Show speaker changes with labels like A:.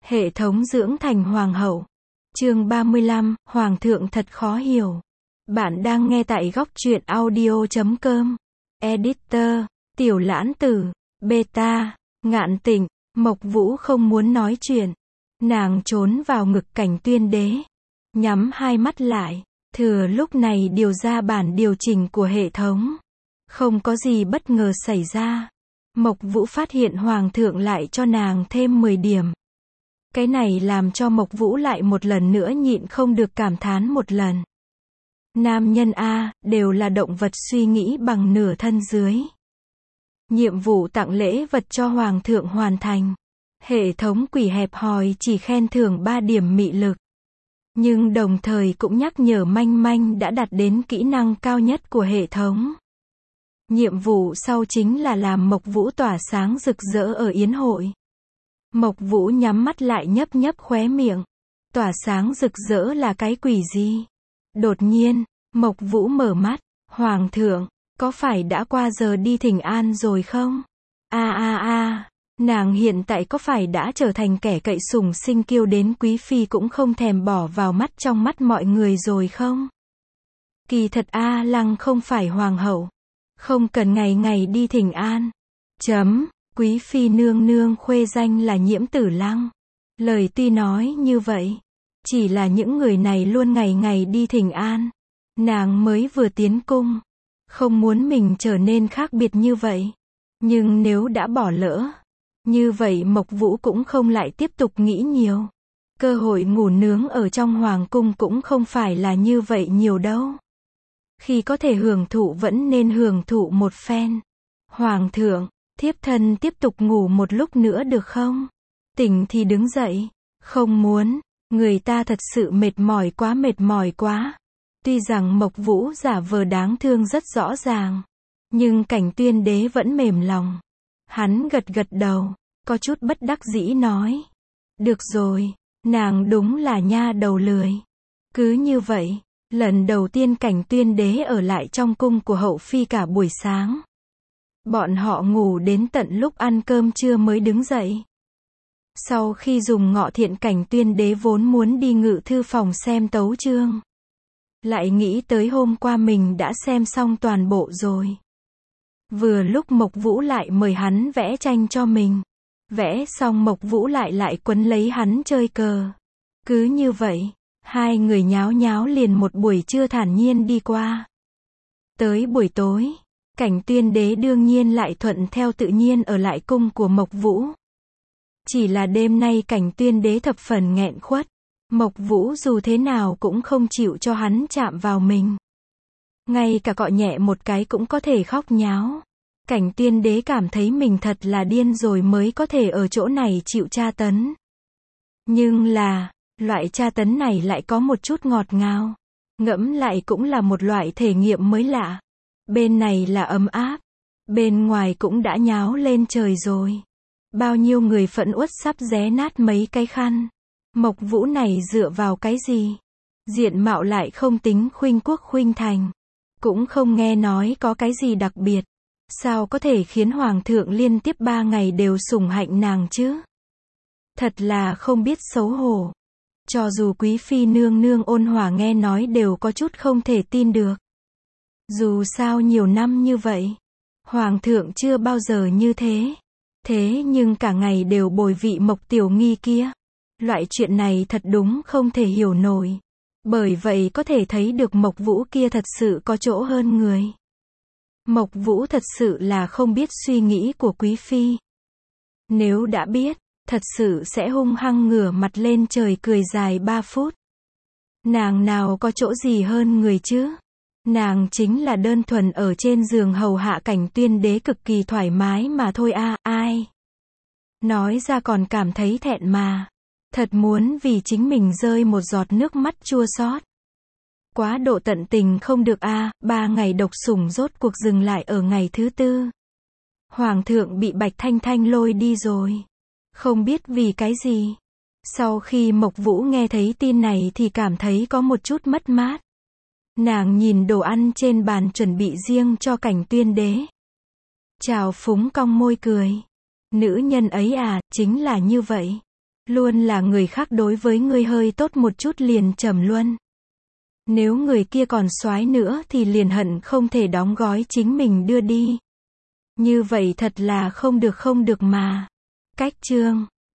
A: Hệ thống dưỡng thành hoàng hậu. Chương 35, Hoàng thượng thật khó hiểu. Bạn đang nghe tại góc truyện audio.com. Editor, Tiểu Lãn Tử, Beta, Ngạn Tịnh. Mộc Vũ không muốn nói chuyện. Nàng trốn vào ngực Cảnh Tuyên Đế. Nhắm hai mắt lại. Thừa lúc này điều ra bản điều chỉnh của hệ thống. Không có gì bất ngờ xảy ra. Mộc Vũ phát hiện Hoàng thượng lại cho nàng thêm 10 điểm. Cái này làm cho Mộc Vũ lại một lần nữa nhịn không được cảm thán một lần. Nam nhân A, đều là động vật suy nghĩ bằng nửa thân dưới. Nhiệm vụ tặng lễ vật cho Hoàng thượng hoàn thành. Hệ thống quỷ hẹp hòi chỉ khen thưởng 3 điểm mị lực. Nhưng đồng thời cũng nhắc nhở Manh Manh đã đạt đến kỹ năng cao nhất của hệ thống. Nhiệm vụ sau chính là làm Mộc Vũ tỏa sáng rực rỡ ở yến hội. Mộc Vũ nhắm mắt lại nhấp nhấp khóe miệng. Tỏa sáng rực rỡ là cái quỷ gì? Đột nhiên, Mộc Vũ mở mắt. Hoàng thượng, có phải đã qua giờ đi thỉnh an rồi không? Nàng hiện tại có phải đã trở thành kẻ cậy sủng sinh kiêu đến quý phi cũng không thèm bỏ vào mắt trong mắt mọi người rồi không? Kỳ thật A Lăng không phải hoàng hậu. Không cần ngày ngày đi thỉnh an. Quý phi nương nương khuê danh là Nhiễm Tử Lăng. Lời tuy nói như vậy, chỉ là những người này luôn ngày ngày đi thỉnh an. Nàng mới vừa tiến cung, không muốn mình trở nên khác biệt như vậy. Nhưng nếu đã bỏ lỡ, như vậy Mộc Vũ cũng không lại tiếp tục nghĩ nhiều. Cơ hội ngủ nướng ở trong hoàng cung cũng không phải là như vậy nhiều đâu. Khi có thể hưởng thụ vẫn nên hưởng thụ một phen. Hoàng thượng, thiếp thân tiếp tục ngủ một lúc nữa được không? Tỉnh thì đứng dậy. Không muốn, người ta thật sự mệt mỏi quá. Tuy rằng Mộc Vũ giả vờ đáng thương rất rõ ràng, nhưng Cảnh Tuyên Đế vẫn mềm lòng. Hắn gật gật đầu, có chút bất đắc dĩ nói. Được rồi, nàng đúng là nha đầu lười. Cứ như vậy, lần đầu tiên Cảnh Tuyên Đế ở lại trong cung của hậu phi cả buổi sáng. Bọn họ ngủ đến tận lúc ăn cơm trưa mới đứng dậy. Sau khi dùng ngọ thiện, Cảnh Tuyên Đế vốn muốn đi ngự thư phòng xem tấu chương. Lại nghĩ tới hôm qua mình đã xem xong toàn bộ rồi. Vừa lúc Mộc Vũ lại mời hắn vẽ tranh cho mình. Vẽ xong Mộc Vũ lại quấn lấy hắn chơi cờ. Cứ như vậy, hai người nháo nháo liền một buổi trưa thản nhiên đi qua. Tới buổi tối, Cảnh Tuyên Đế đương nhiên lại thuận theo tự nhiên ở lại cung của Mộc Vũ. Chỉ là đêm nay Cảnh Tuyên Đế thập phần nghẹn khuất. Mộc Vũ dù thế nào cũng không chịu cho hắn chạm vào mình. Ngay cả cọ nhẹ một cái cũng có thể khóc nháo. Cảnh Tuyên Đế cảm thấy mình thật là điên rồi mới có thể ở chỗ này chịu tra tấn. Nhưng là, loại tra tấn này lại có một chút ngọt ngào. Ngẫm lại cũng là một loại thể nghiệm mới lạ. Bên này là ấm áp, bên ngoài cũng đã nháo lên trời rồi. Bao nhiêu người phẫn uất sắp xé nát mấy cái khăn. Mộc Vũ này dựa vào cái gì? Diện mạo lại không tính khuynh quốc khuynh thành. Cũng không nghe nói có cái gì đặc biệt. Sao có thể khiến Hoàng thượng liên tiếp 3 ngày đều sủng hạnh nàng chứ? Thật là không biết xấu hổ. Cho dù quý phi nương nương ôn hòa nghe nói đều có chút không thể tin được. Dù sao nhiều năm như vậy, Hoàng thượng chưa bao giờ như thế. Thế nhưng cả ngày đều bồi vị Mộc Tiểu Nghi kia. Loại chuyện này thật đúng không thể hiểu nổi. Bởi vậy có thể thấy được Mộc Vũ kia thật sự có chỗ hơn người. Mộc Vũ thật sự là không biết suy nghĩ của quý phi. Nếu đã biết, thật sự sẽ hung hăng ngửa mặt lên trời cười dài 3 phút. Nàng nào có chỗ gì hơn người chứ? Nàng chính là đơn thuần ở trên giường hầu hạ Cảnh Tuyên Đế cực kỳ thoải mái mà thôi ai. Nói ra còn cảm thấy thẹn mà. Thật muốn vì chính mình rơi một giọt nước mắt chua xót. Quá độ tận tình không được 3 ngày độc sủng rốt cuộc dừng lại ở ngày thứ 4. Hoàng thượng bị Bạch Thanh Thanh lôi đi rồi. Không biết vì cái gì. Sau khi Mộc Vũ nghe thấy tin này thì cảm thấy có một chút mất mát. Nàng nhìn đồ ăn trên bàn chuẩn bị riêng cho Cảnh Tuyên Đế. Trào phúng cong môi cười. Nữ nhân ấy chính là như vậy. Luôn là người khác đối với ngươi hơi tốt một chút liền trầm luân. Nếu người kia còn soái nữa thì liền hận không thể đóng gói chính mình đưa đi. Như vậy thật là không được mà. Cách chương